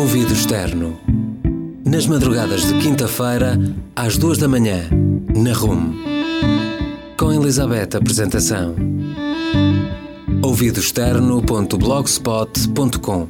Ouvido externo. Nas madrugadas de quinta-feira, às 2 da manhã, na RUM. Com Elizabeth Apresentação. ouvidoexterno.blogspot.com.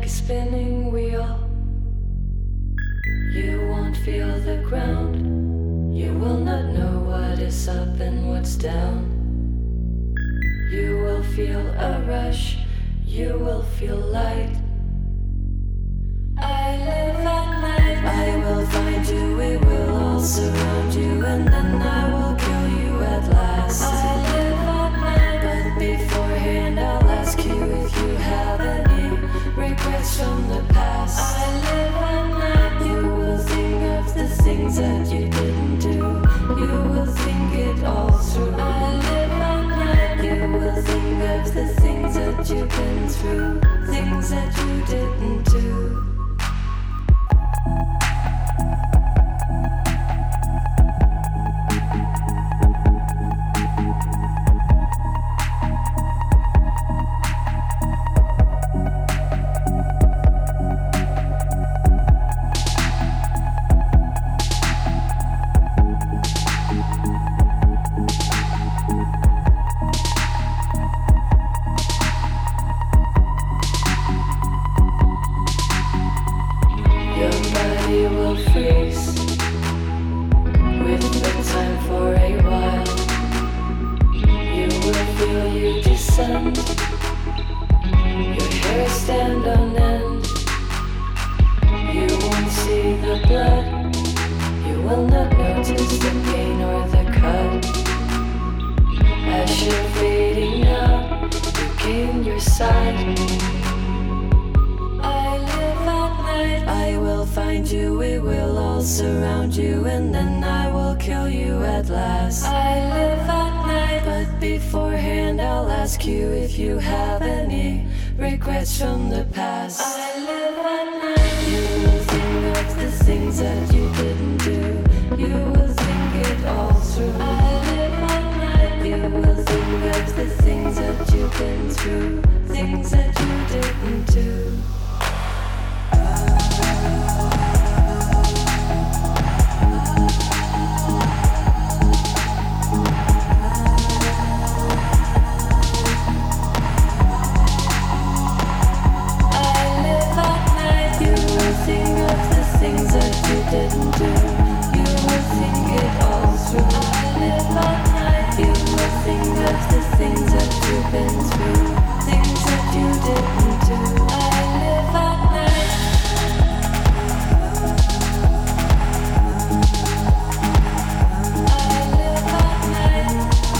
like a spinning wheel. You won't feel the ground. You will not know what is up and what's down. You will feel a rush. You will feel light. I live at night. I will find you. We will all surround you, and then I will kill you at last. I live at night, but beforehand I'll ask you if you have any regrets from the past. I live at night. You will think of the things that you didn't do. You will think it all through. I live at night. You will think of the things that you've been through, things that you didn't do. From the past, I live at night. You will think of the things that you didn't do. You will think it all through. I live at night. You will think of the things that you've been through, things that you didn't do. Didn't do. You will think it all through. I live at night. You will think of the things that you've been through, things that you didn't do. I live at night. I live at night.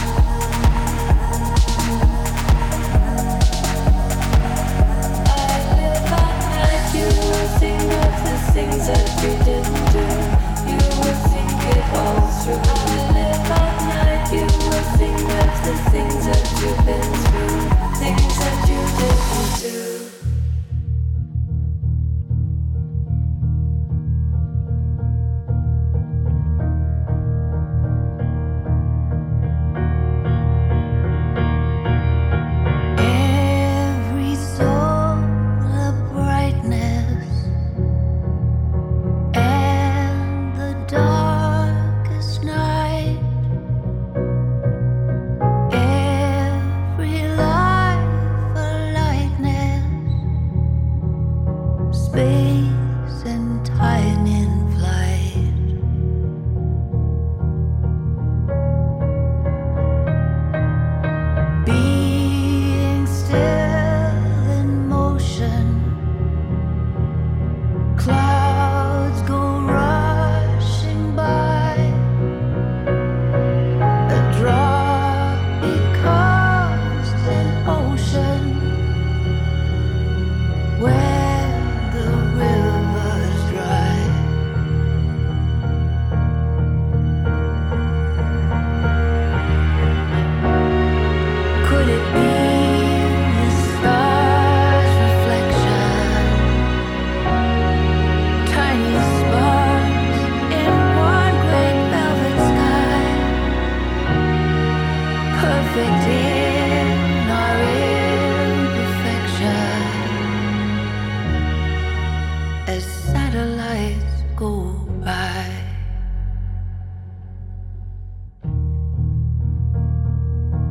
I live at night. You will think of the things that you didn't do. You will think it all through. I live at night. You will think of the things that you've been through, things that you didn't do.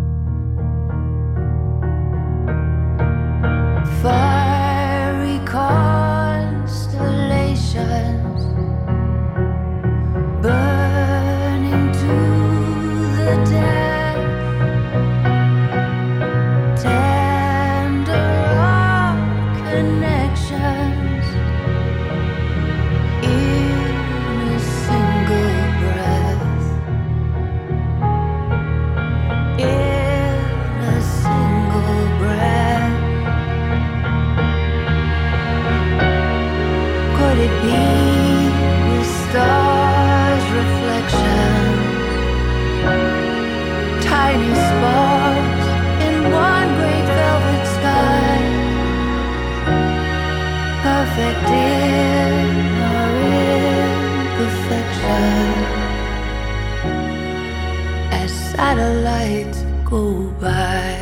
Fiery car by.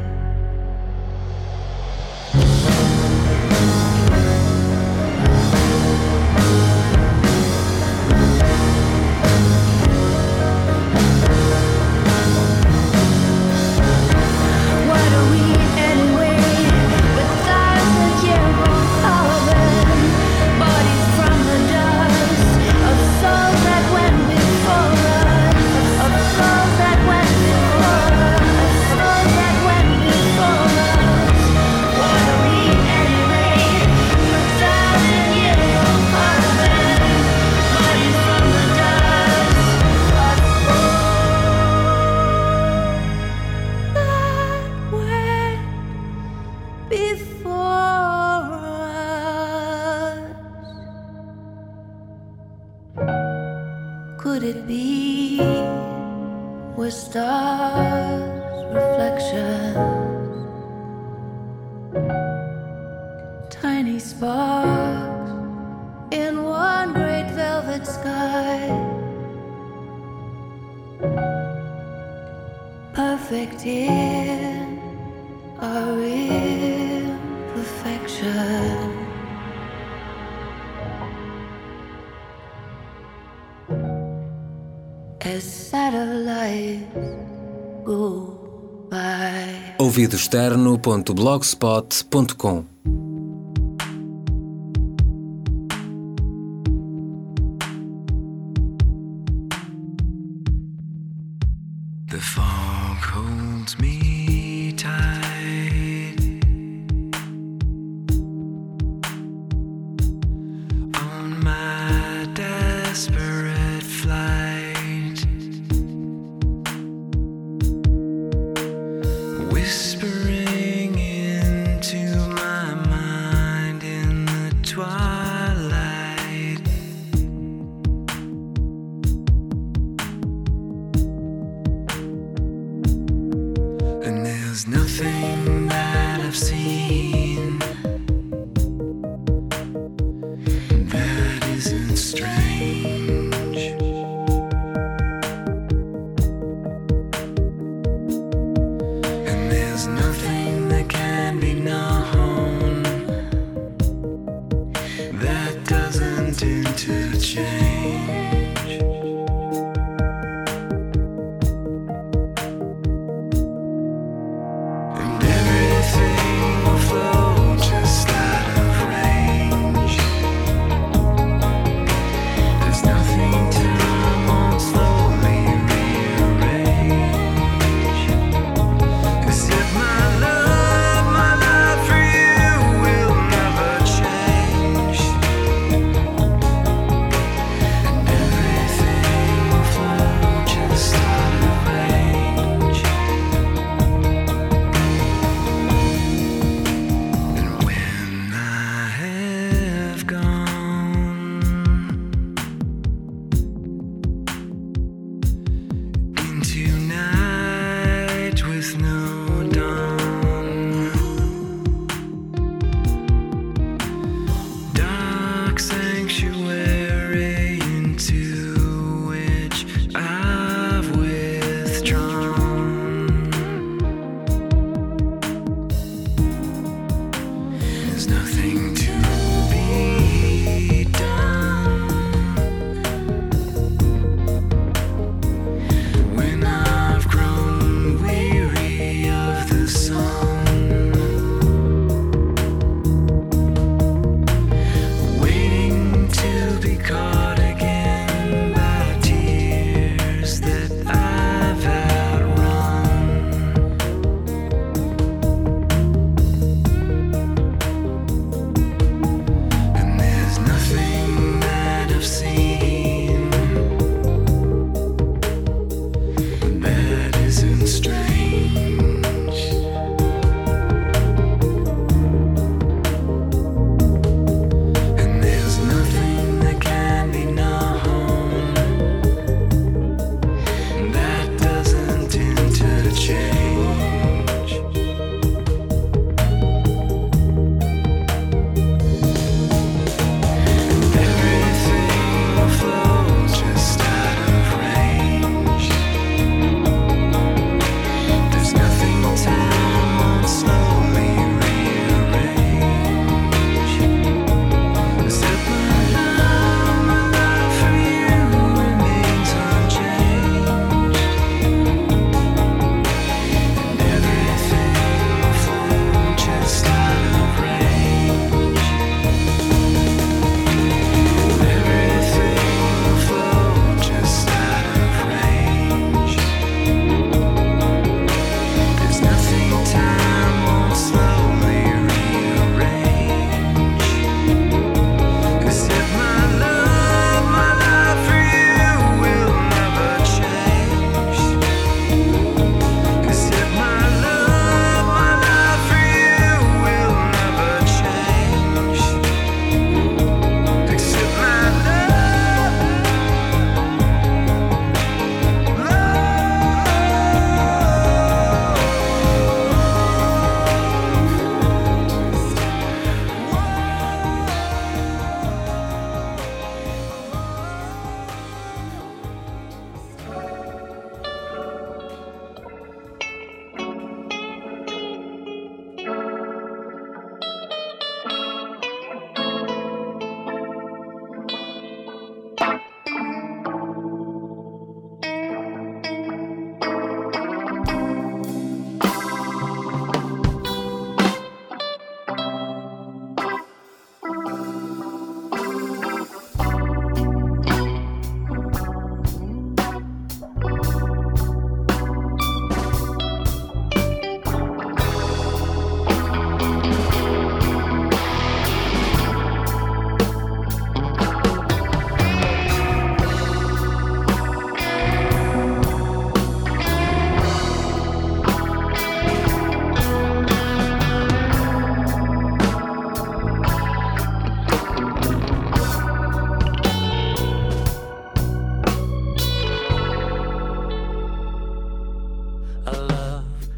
Could it be we're stars' reflections, tiny sparks in one great velvet sky, perfect in our imperfection. As satellites go by. ouvidoexterno.blogspot.com. The fog holds me tight on my desperate flight, whispering into my mind in the twilight. And there's nothing that I've seen that isn't strange. And there's nothing that can be known that doesn't interchange. And everything will flow just out of range. There's nothing time won't slowly rearrange, except my love.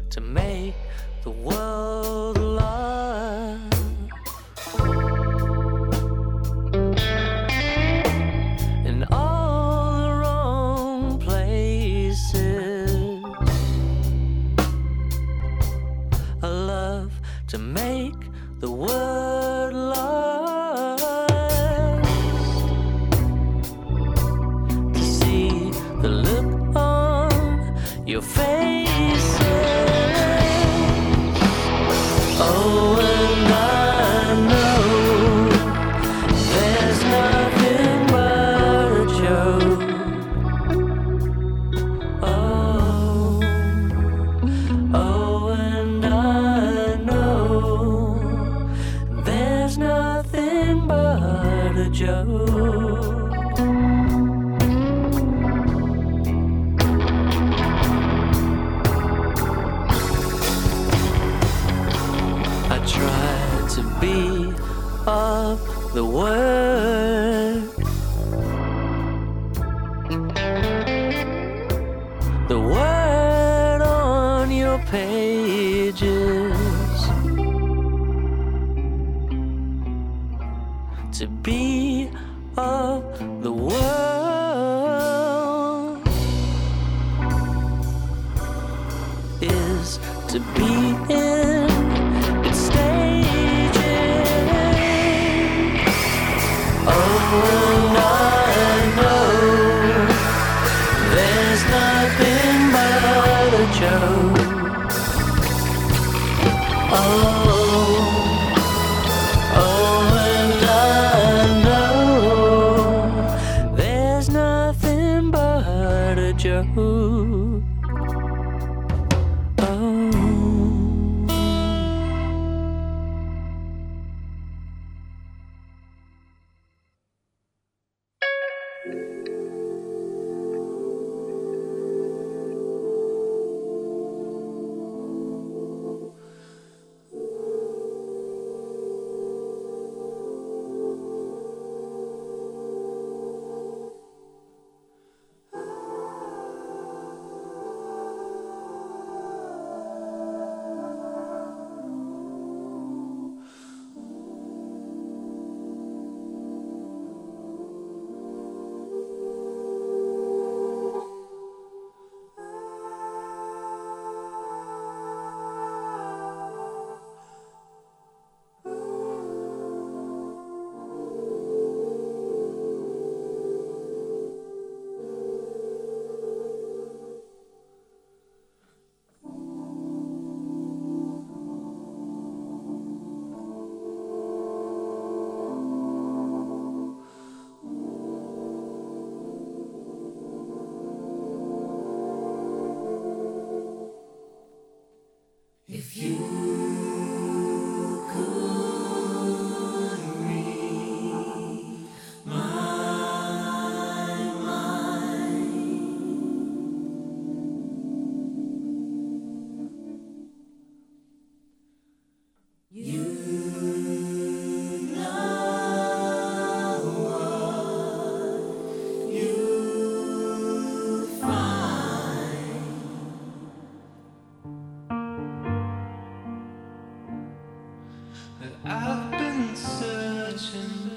to make the world love. In all the wrong places, a love to make the word last. To see the look on your faces. Oh, and I know there's nothing but a joke. Oh, oh, and I know there's nothing but a joke. I try to be of the word, the word on your pages, to be of the world is to be in its stages. Oh, and I know there's nothing but a joke. Oh, oh, and I know there's nothing but a joke. Oh. If you could read my mind, you know what you find. I've been searching,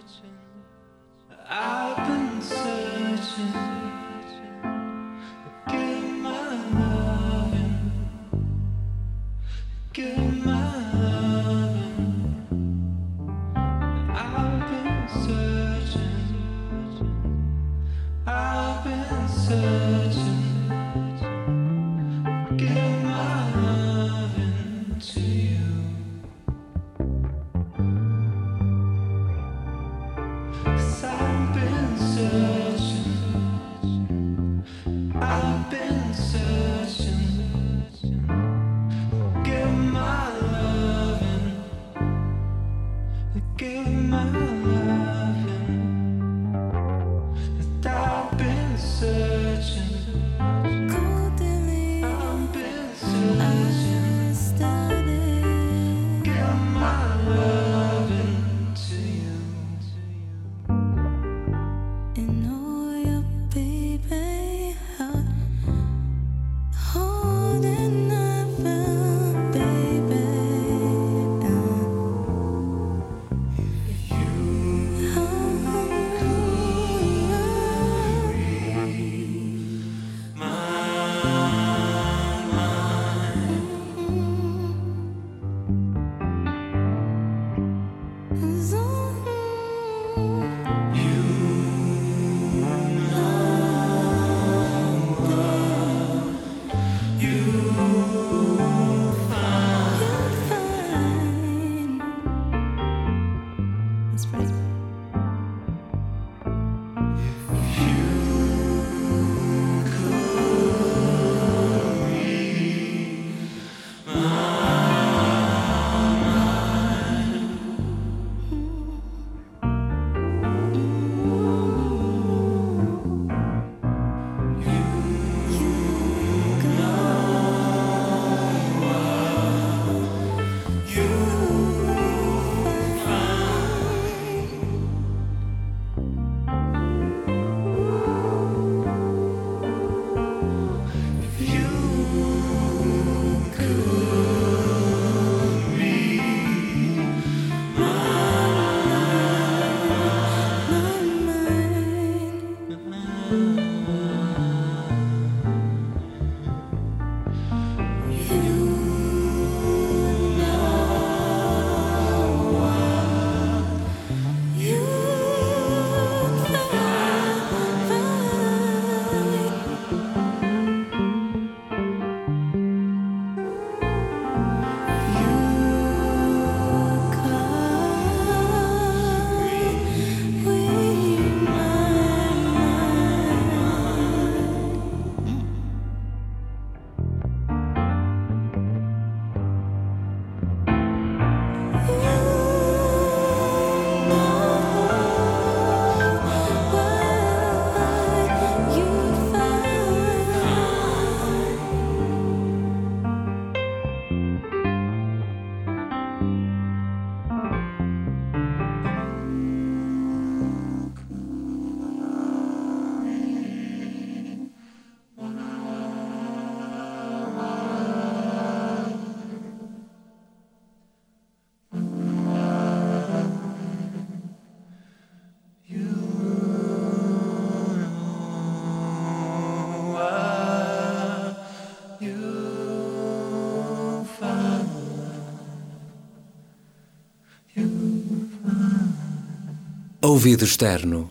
I've been searching, give my loving, give my loving. I've been searching, I've been searching, give my loving to you. I've been searching, I've been searching, give my Ouvido externo.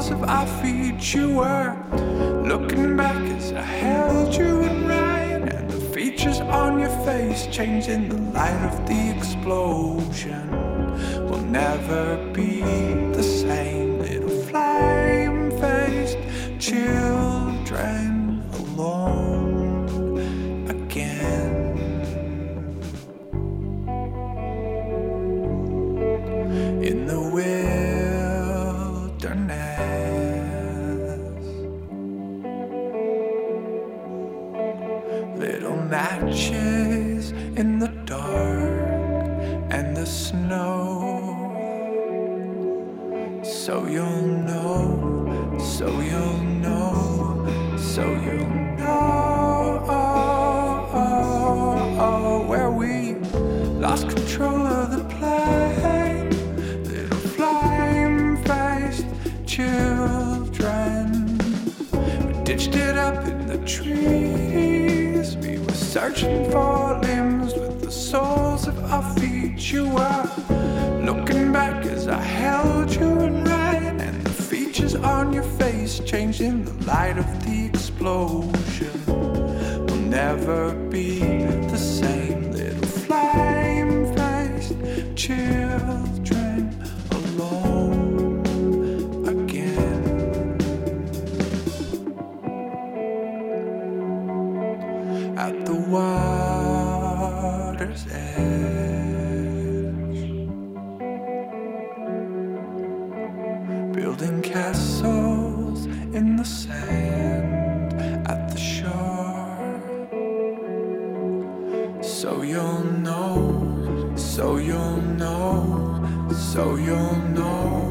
soles of our feet you were. Looking back as I held you in right, and the features on your face changed in the light of the explosion. We'll never be the same, little flame-faced children alone again. In the wilderness, little matches in the dark and the snow. So you'll know, so you'll know, so you'll know where we lost control of the plane. Little flame-faced children, we ditched it up in the trees. We were searching for limbs with the soles of our feet. You were looking back as I held you in right, and the features on your face changed in the light of the explosion. We'll never be the same, little flame-faced children alone again. At the water's edge, building castles in the sand at the shore. So you'll know, so you'll know, so you'll know,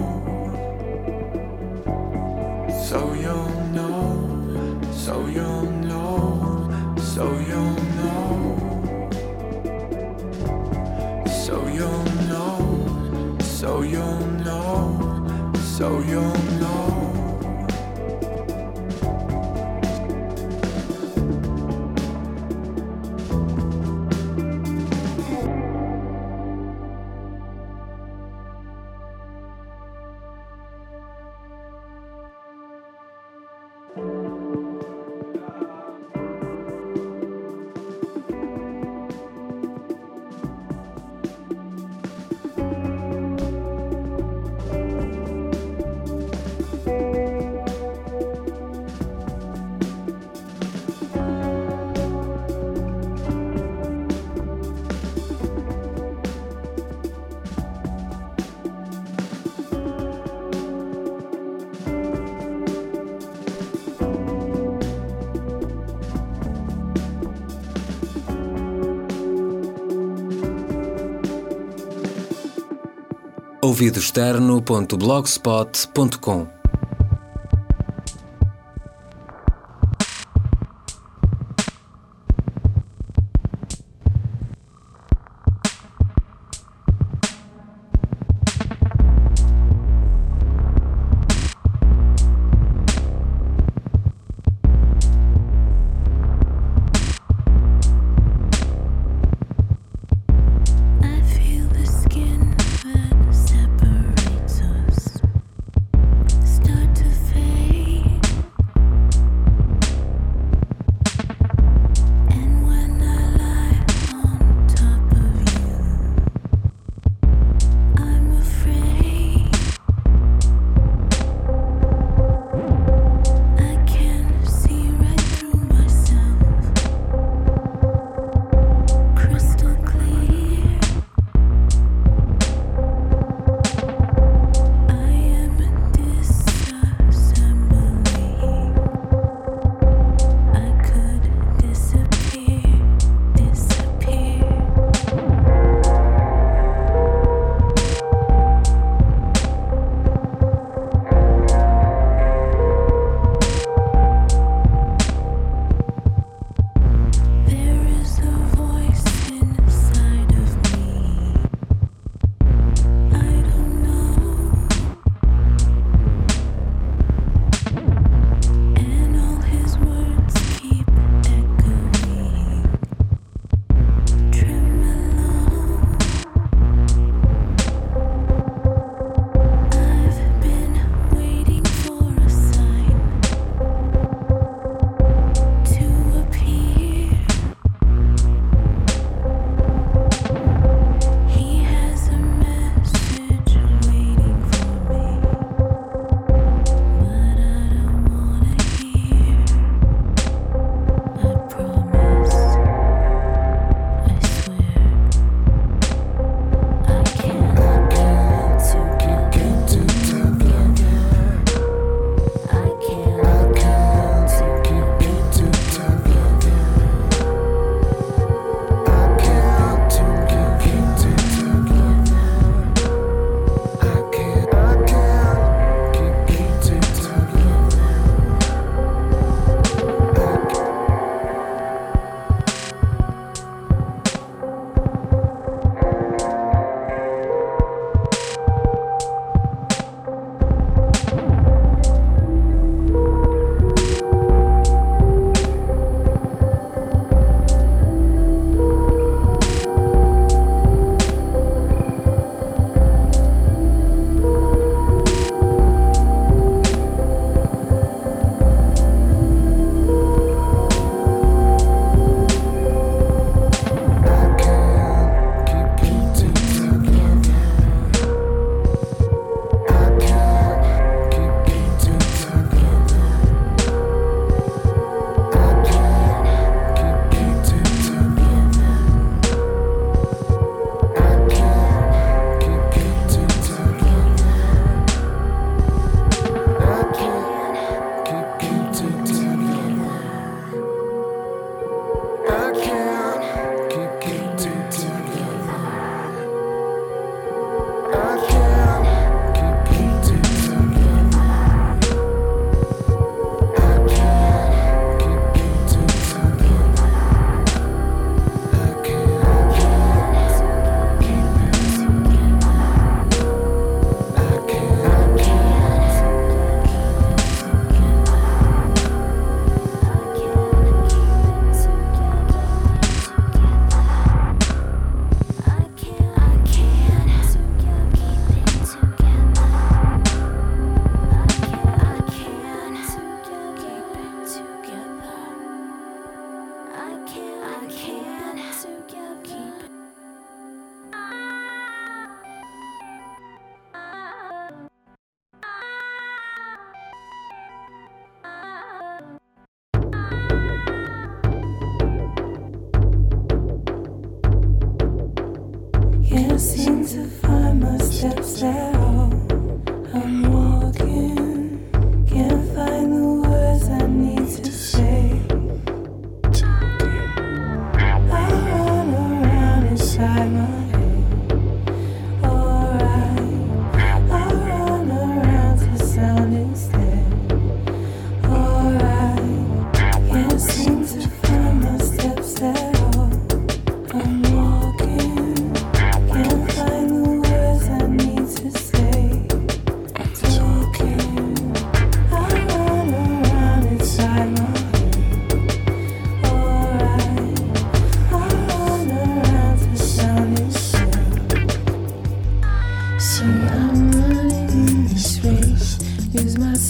so you'll know, so you'll know, so you'll know, so you'll know, so you'll know, so you'll know. ouvidoexterno.blogspot.com. I feel the skin that separates us.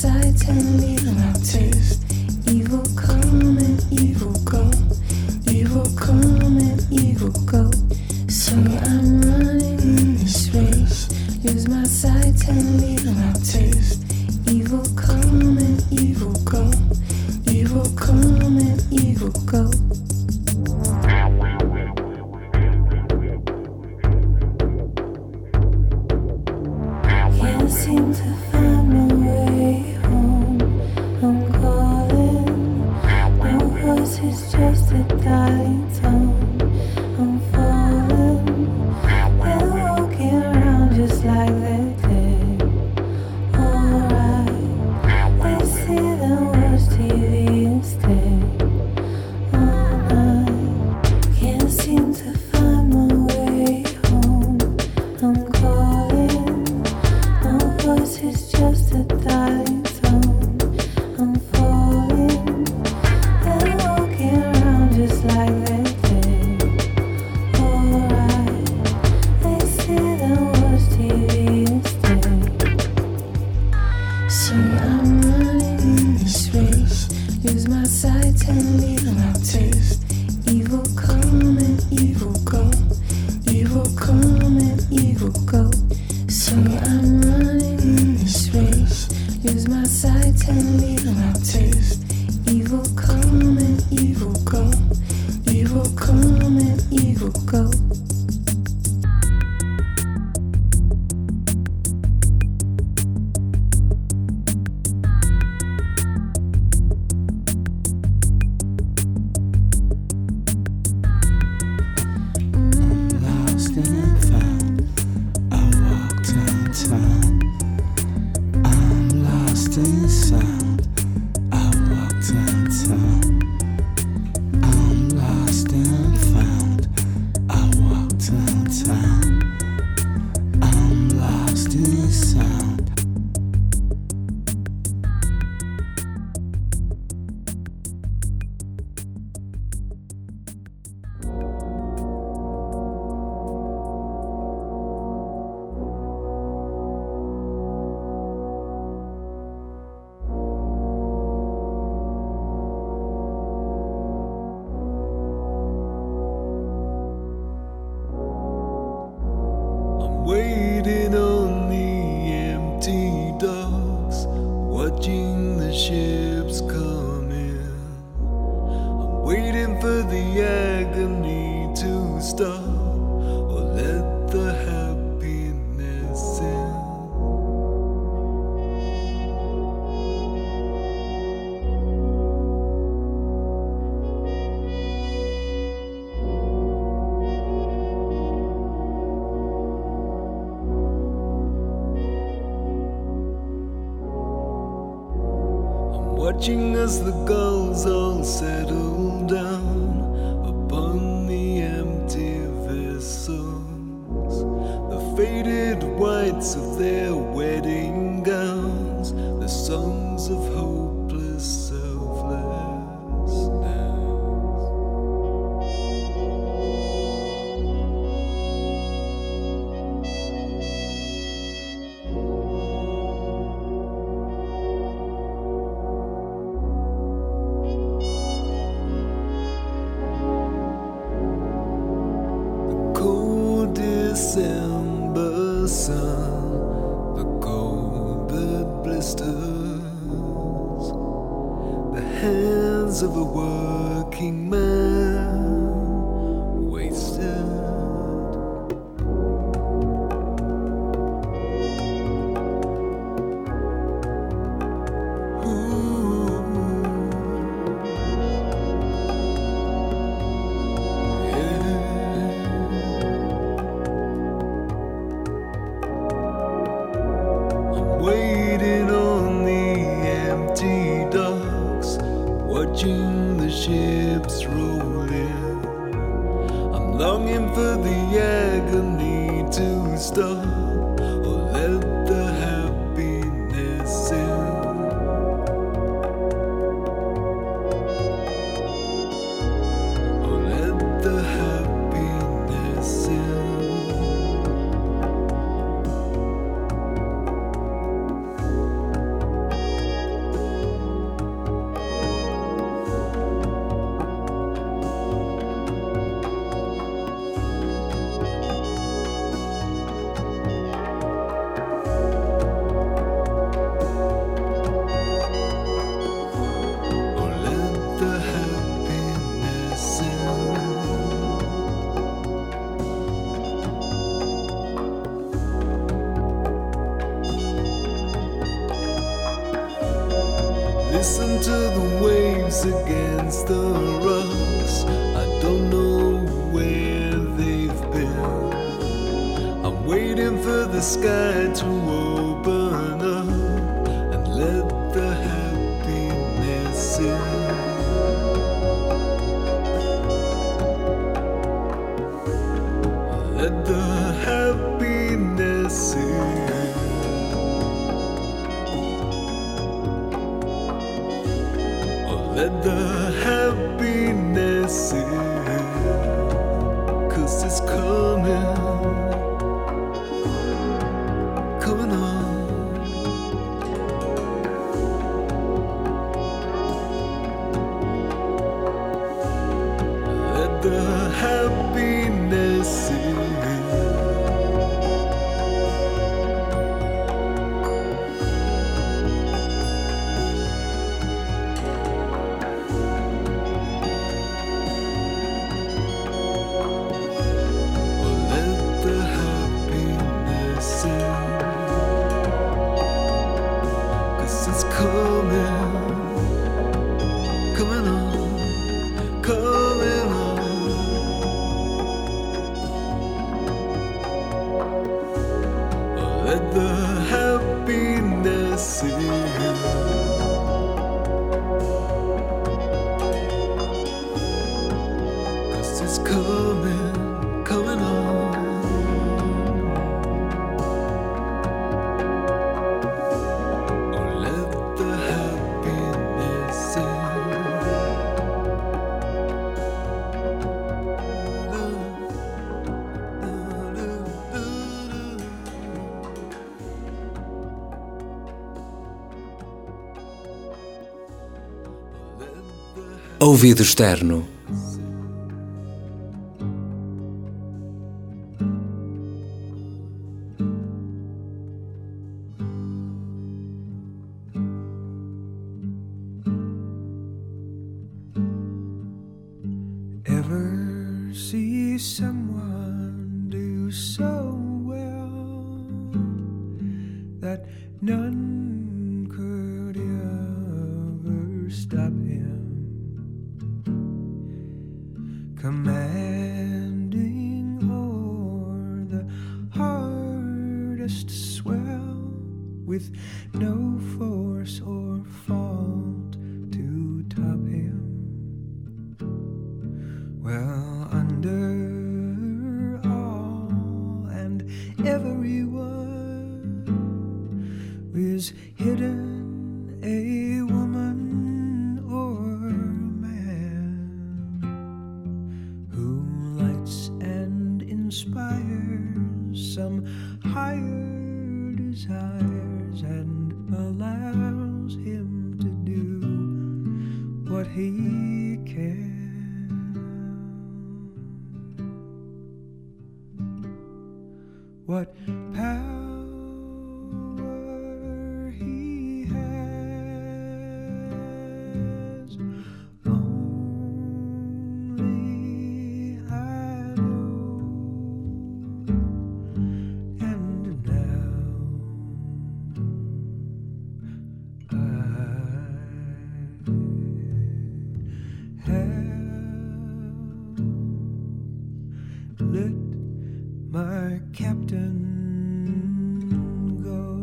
side, tell me that I taste. Evil come and evil go. Evil come and evil go. So I'm running in this race. Lose my sight, tell me that I taste. Evil come and evil go. Evil come and evil go. Can't seem to find my way home. I'm calling. No voice is just a dying tone. I'm falling. They're walking around just like they're dead. Alright. They sit and watch TV instead. All night. Can't seem to find my way home. I'm calling. No voice is just a dying tone. I'm falling. They're walking around just like they're dead. Alright. They sit and watch TV instead. So I'm running in this race. Lose my sight, tell me that I taste. Evil come and evil go. Evil come and evil go. So I'm running in this race. Lose my sight, tell me that I taste. Evil come and evil go. Evil come and evil go. Lost and found. I walk downtown. I'm lost in sound. I walk downtown. I'm lost and found. I walk downtown. I'm lost in sound. I'm waiting on the empty docks, watching the ships come in. I'm waiting for the agony to stop, or let the happiness in. Watching as the gulls all settle down upon the empty vessels, the faded whites of their wedding gowns, the songs of hopeless selflessness. Cold December sun, the cold that blisters the hands of a working man, wasted. Waiting on the empty docks, watching the ships roll in. I'm longing for the agony to stop, or let the happiness in. Or let the happiness in. Listen to the waves against the rocks. I don't know where they've been. I'm waiting for the sky to open up and let the happiness in. Let the happiness in. Let the happiness in, 'cause it's coming, coming on. Let the happiness in. Let the happiness in. 'Cause it's coming, coming on. Oh, let the happiness in. Ouvido externo. Ever see someone do so well that none could ever stop him? Commanding o'er the hardest swell with no force or fault to top him. Well, under all and everyone is hidden a woman or man who lights and inspires some higher desires and allows him to do what he can. What power he has, only I know. And now I have let my captain go.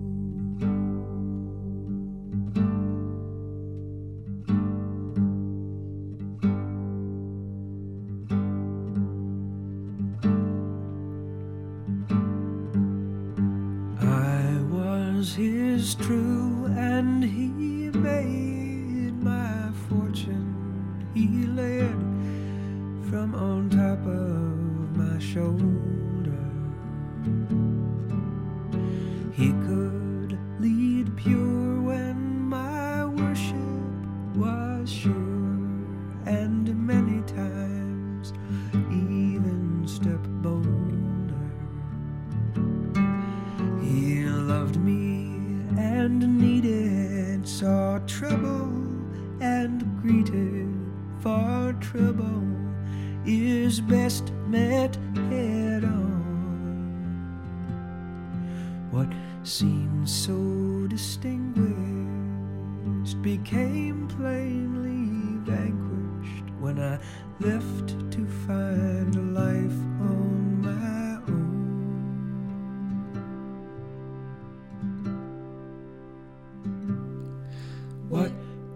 I was his true and he made my fortune. He led from on top of my shoulder. He could lead pure when my worship was sure, and many times even step bolder. He loved me and needed, saw trouble and greeted, for trouble is best met head on. What seemed so distinguished enemies became plainly vanquished when I left to find a life on my own. What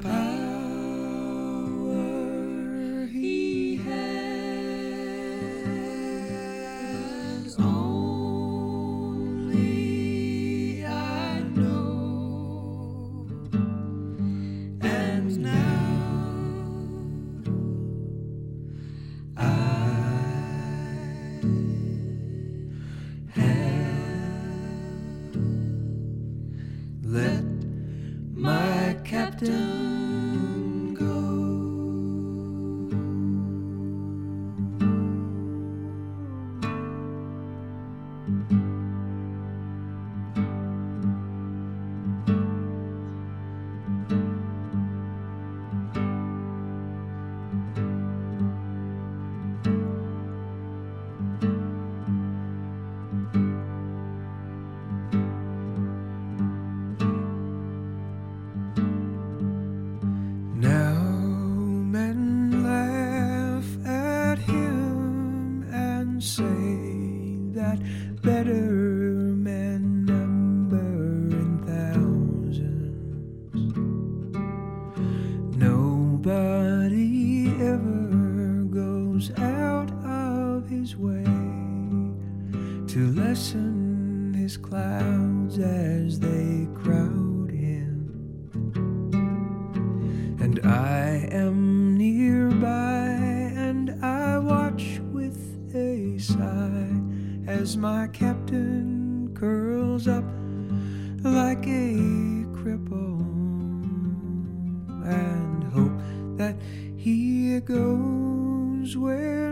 power he has, only I know. And now I have let my captain go. Now men laugh at him and say that better men number in thousands. Nobody ever goes out of his way to lessen his clouds as they crowd in. And I am nearby, and I watch with a sigh as my captain curls up like a cripple, and hope that he goes where